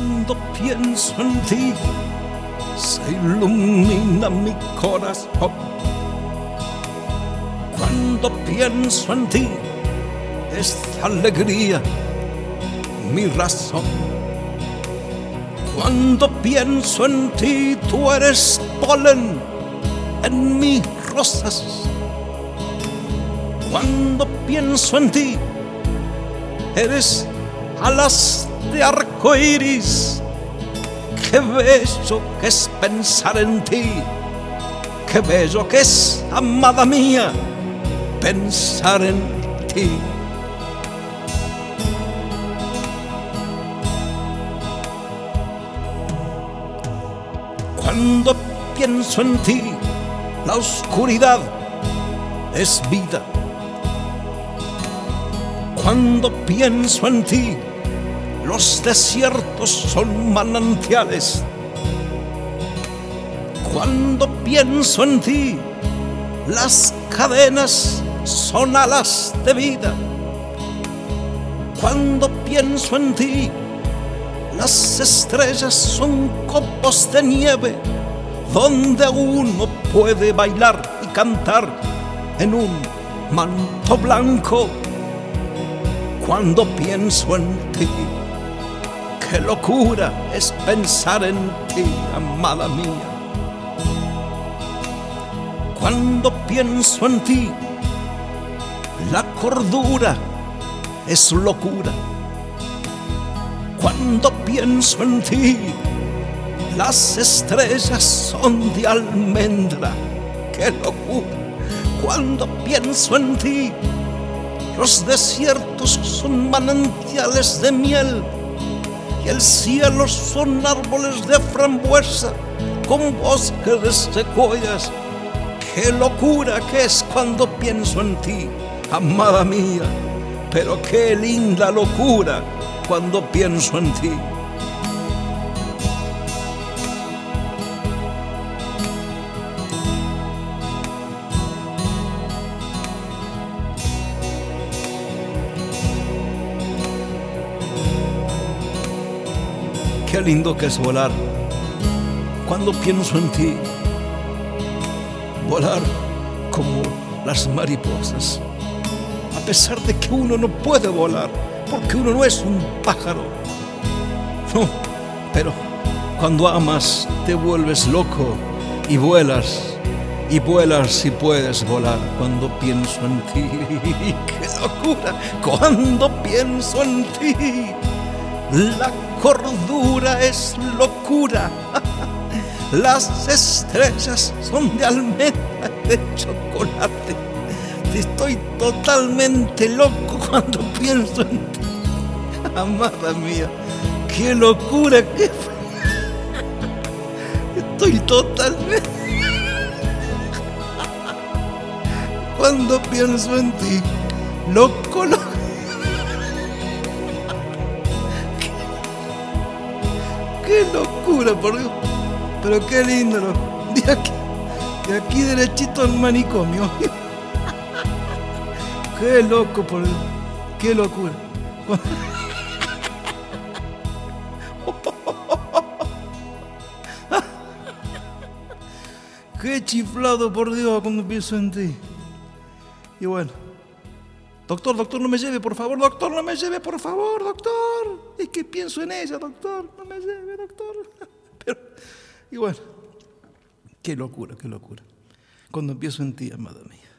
Cuando pienso en ti, se ilumina mi corazón. Cuando pienso en ti, esta alegría mi razón. Cuando pienso en ti, tú eres polen en mis rosas. Cuando pienso en ti, eres alas de arco iris. Qué bello que es pensar en ti, qué bello que es, amada mía, pensar en ti. Cuando pienso en ti, la oscuridad es vida. Cuando pienso en ti, los desiertos son manantiales. Cuando pienso en ti, las cadenas son alas de vida. Cuando pienso en ti, las estrellas son copos de nieve donde uno puede bailar y cantar en un manto blanco. Cuando pienso en ti, qué locura es pensar en ti, amada mía. Cuando pienso en ti, la cordura es locura. Cuando pienso en ti, las estrellas son de almendra. ¡Qué locura! Cuando pienso en ti, los desiertos son manantiales de miel y el cielo son árboles de frambuesa con bosques de secuoyas. ¡Qué locura que es cuando pienso en ti, amada mía! Pero qué linda locura cuando pienso en ti. Qué lindo que es volar cuando pienso en ti. Volar como las mariposas, a pesar de que uno no puede volar, porque uno no es un pájaro. No, pero cuando amas te vuelves loco y vuelas y puedes volar. Cuando pienso en ti, qué locura, cuando pienso en ti, la cordura es locura. Las estrellas son de almendra, de chocolate. Estoy totalmente loco cuando pienso en ti, amada mía. ¡Qué locura que fue! Estoy totalmente... Cuando pienso en ti, loco, loco. ¡Qué locura, por Dios! Pero qué lindo, loco. De aquí derechito al manicomio. Qué loco, por Dios. Qué locura. Qué chiflado, por Dios, cuando pienso en ti. Y bueno, doctor, no me lleve, por favor, doctor, no me lleve, por favor, doctor. Es que pienso en ella, doctor, no me lleve, doctor. Pero, y bueno, qué locura, cuando pienso en ti, amada mía.